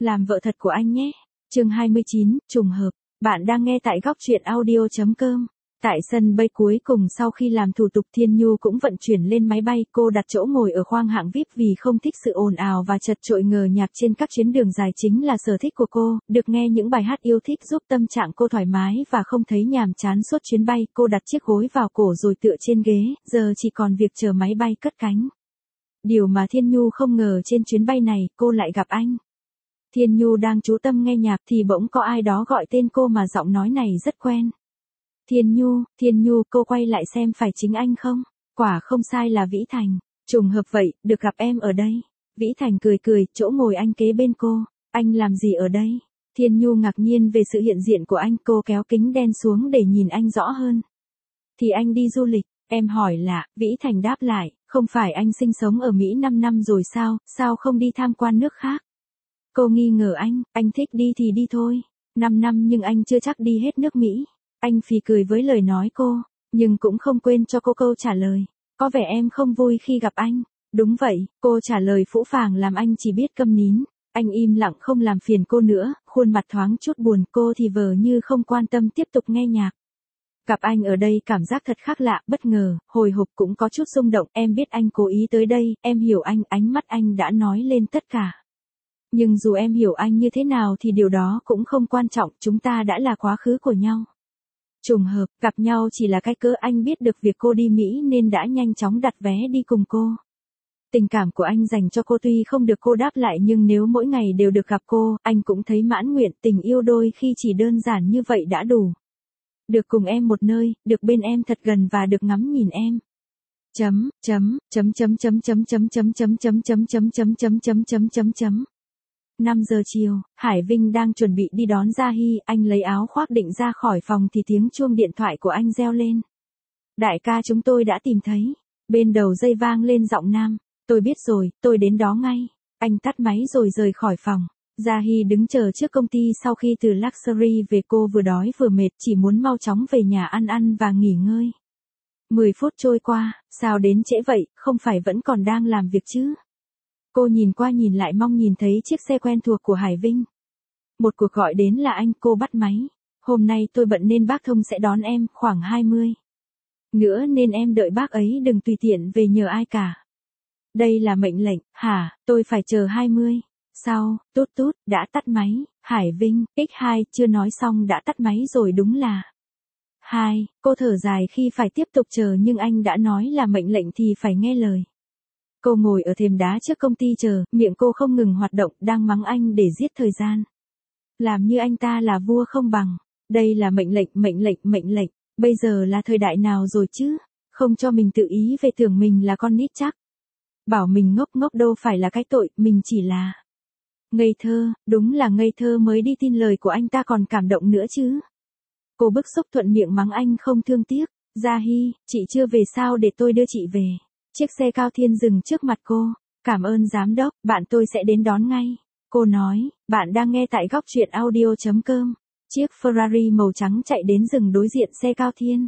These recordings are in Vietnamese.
Làm vợ thật của anh nhé. Chương 29, trùng hợp. Bạn đang nghe tại góc truyện audio.com. Tại sân bay cuối cùng sau khi làm thủ tục Thiên Nhu cũng vận chuyển lên máy bay, cô đặt chỗ ngồi ở khoang hạng VIP vì không thích sự ồn ào và chật chội ngờ nhạc trên các chuyến đường dài chính là sở thích của cô, được nghe những bài hát yêu thích giúp tâm trạng cô thoải mái và không thấy nhàm chán suốt chuyến bay. Cô đặt chiếc gối vào cổ rồi tựa trên ghế, giờ chỉ còn việc chờ máy bay cất cánh. Điều mà Thiên Nhu không ngờ trên chuyến bay này, cô lại gặp anh. Thiên Nhu đang chú tâm nghe nhạc thì bỗng có ai đó gọi tên cô mà giọng nói này rất quen. Thiên Nhu, cô quay lại xem phải chính anh không? Quả không sai, là Vĩ Thành. Trùng hợp vậy, được gặp em ở đây. Vĩ Thành cười cười, chỗ ngồi anh kế bên cô. Anh làm gì ở đây? Thiên Nhu ngạc nhiên về sự hiện diện của anh, cô kéo kính đen xuống để nhìn anh rõ hơn. Thì anh đi du lịch, em hỏi lạ, Vĩ Thành đáp lại, không phải anh sinh sống ở Mỹ 5 năm rồi sao không đi tham quan nước khác? Cô nghi ngờ anh thích đi thì đi thôi. 5 năm nhưng anh chưa chắc đi hết nước Mỹ. Anh phì cười với lời nói cô, nhưng cũng không quên cho cô câu trả lời. Có vẻ em không vui khi gặp anh. Đúng vậy, cô trả lời phũ phàng làm anh chỉ biết câm nín. Anh im lặng không làm phiền cô nữa, khuôn mặt thoáng chút buồn, cô thì vờ như không quan tâm tiếp tục nghe nhạc. Gặp anh ở đây cảm giác thật khác lạ, bất ngờ, hồi hộp cũng có chút xung động. Em biết anh cố ý tới đây, em hiểu anh, ánh mắt anh đã nói lên tất cả. Nhưng dù em hiểu anh như thế nào thì điều đó cũng không quan trọng, chúng ta đã là quá khứ của nhau. Trùng hợp, gặp nhau chỉ là cái cớ. Anh biết được việc cô đi Mỹ nên đã nhanh chóng đặt vé đi cùng cô. Tình cảm của anh dành cho cô tuy không được cô đáp lại nhưng nếu mỗi ngày đều được gặp cô, anh cũng thấy mãn nguyện. Tình yêu đôi khi chỉ đơn giản như vậy đã đủ. Được cùng em một nơi, được bên em thật gần và được ngắm nhìn em. 5 giờ chiều, Hải Vinh đang chuẩn bị đi đón Gia Hy, anh lấy áo khoác định ra khỏi phòng thì tiếng chuông điện thoại của anh reo lên. Đại ca, chúng tôi đã tìm thấy. Bên đầu dây vang lên giọng nam. Tôi biết rồi, tôi đến đó ngay. Anh tắt máy rồi rời khỏi phòng. Gia Hy đứng chờ trước công ty sau khi từ Luxury về, cô vừa đói vừa mệt, chỉ muốn mau chóng về nhà ăn và nghỉ ngơi. 10 phút trôi qua, sao đến trễ vậy, không phải vẫn còn đang làm việc chứ? Cô nhìn qua nhìn lại mong nhìn thấy chiếc xe quen thuộc của Hải Vinh. Một cuộc gọi đến là anh, cô bắt máy. Hôm nay tôi bận nên bác Thông sẽ đón em, khoảng 20 nữa nên em đợi bác ấy, đừng tùy tiện về nhờ ai cả. Đây là mệnh lệnh, hả, tôi phải chờ 20. Sau, tút, đã tắt máy. Hải Vinh, x2, chưa nói xong đã tắt máy rồi, đúng là 2. Cô thở dài khi phải tiếp tục chờ nhưng anh đã nói là mệnh lệnh thì phải nghe lời. Cô ngồi ở thềm đá trước công ty chờ, miệng cô không ngừng hoạt động, đang mắng anh để giết thời gian. Làm như anh ta là vua không bằng. Đây là mệnh lệnh. Bây giờ là thời đại nào rồi chứ? Không cho mình tự ý về tưởng mình là con nít chắc. Bảo mình ngốc đâu phải là cái tội, mình chỉ là ngây thơ, đúng là ngây thơ mới đi tin lời của anh ta còn cảm động nữa chứ. Cô bức xúc thuận miệng mắng anh không thương tiếc. Gia Hy, chị chưa về sao, để tôi đưa chị về. Chiếc xe Cao Thiên dừng trước mặt cô. Cảm ơn giám đốc, bạn tôi sẽ đến đón ngay. Cô nói, bạn đang nghe tại góc truyện audio.com. Chiếc Ferrari màu trắng chạy đến dừng đối diện xe Cao Thiên.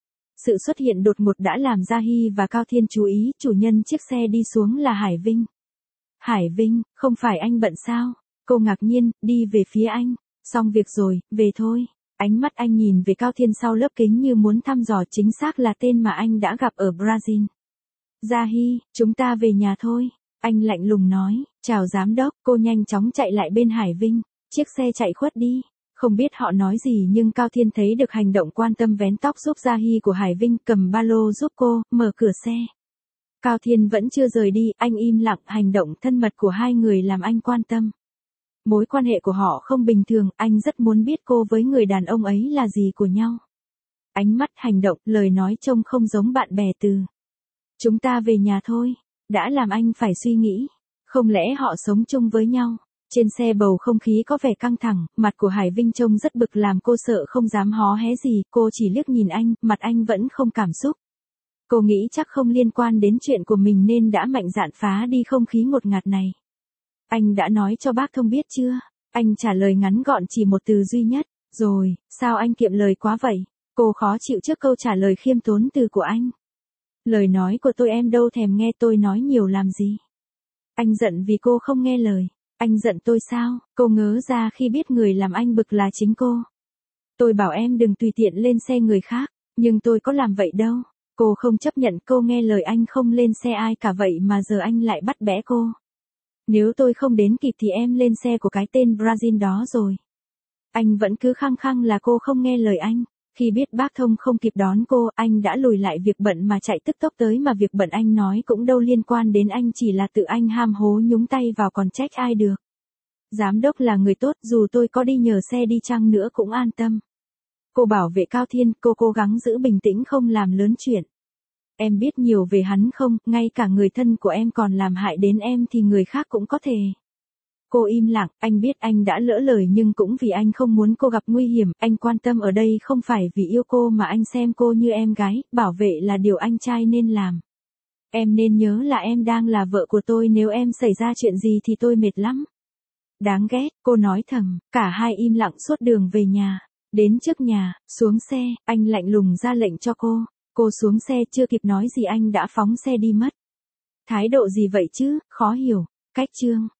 Sự xuất hiện đột ngột đã làm Gia Hy và Cao Thiên chú ý, chủ nhân chiếc xe đi xuống là Hải Vinh. Hải Vinh, không phải anh bận sao? Cô ngạc nhiên, đi về phía anh. Xong việc rồi, về thôi. Ánh mắt anh nhìn về Cao Thiên sau lớp kính như muốn thăm dò, chính xác là tên mà anh đã gặp ở Brazil. Gia Hy, chúng ta về nhà thôi. Anh lạnh lùng nói, chào giám đốc. Cô nhanh chóng chạy lại bên Hải Vinh. Chiếc xe chạy khuất đi. Không biết họ nói gì nhưng Cao Thiên thấy được hành động quan tâm vén tóc giúp Gia Hy của Hải Vinh, cầm ba lô giúp cô, mở cửa xe. Cao Thiên vẫn chưa rời đi, anh im lặng, hành động thân mật của hai người làm anh quan tâm. Mối quan hệ của họ không bình thường, anh rất muốn biết cô với người đàn ông ấy là gì của nhau. Ánh mắt, hành động, lời nói trông không giống bạn bè từ. Chúng ta về nhà thôi, đã làm anh phải suy nghĩ. Không lẽ họ sống chung với nhau? Trên xe bầu không khí có vẻ căng thẳng, mặt của Hải Vinh trông rất bực làm cô sợ không dám hó hé gì, cô chỉ liếc nhìn anh, mặt anh vẫn không cảm xúc. Cô nghĩ chắc không liên quan đến chuyện của mình nên đã mạnh dạn phá đi không khí ngột ngạt này. Anh đã nói cho bác Thông biết chưa? Anh trả lời ngắn gọn chỉ một từ duy nhất. Rồi, sao anh kiệm lời quá vậy? Cô khó chịu trước câu trả lời khiêm tốn từ của anh. Lời nói của tôi em đâu thèm nghe, tôi nói nhiều làm gì? Anh giận vì cô không nghe lời. Anh giận tôi sao? Cô ngớ ra khi biết người làm anh bực là chính cô. Tôi bảo em đừng tùy tiện lên xe người khác, nhưng tôi có làm vậy đâu. Cô không chấp nhận, cô nghe lời anh không lên xe ai cả vậy mà giờ anh lại bắt bẽ cô. Nếu tôi không đến kịp thì em lên xe của cái tên Brazil đó rồi. Anh vẫn cứ khăng khăng là cô không nghe lời anh. Khi biết bác Thông không kịp đón cô, anh đã lùi lại việc bận mà chạy tức tốc tới, mà việc bận anh nói cũng đâu liên quan đến anh, chỉ là tự anh ham hố nhúng tay vào, còn trách ai được. Giám đốc là người tốt, dù tôi có đi nhờ xe đi chăng nữa cũng an tâm. Cô bảo vệ Cao Thiên, cô cố gắng giữ bình tĩnh không làm lớn chuyện. Em biết nhiều về hắn không, ngay cả người thân của em còn làm hại đến em thì người khác cũng có thể. Cô im lặng, anh biết anh đã lỡ lời nhưng cũng vì anh không muốn cô gặp nguy hiểm, anh quan tâm ở đây không phải vì yêu cô mà anh xem cô như em gái, bảo vệ là điều anh trai nên làm. Em nên nhớ là em đang là vợ của tôi, nếu em xảy ra chuyện gì thì tôi mệt lắm. Đáng ghét, cô nói thầm, cả hai im lặng suốt đường về nhà. Đến trước nhà, xuống xe, anh lạnh lùng ra lệnh cho cô. Cô xuống xe, chưa kịp nói gì anh đã phóng xe đi mất. Thái độ gì vậy chứ, khó hiểu. Cách chương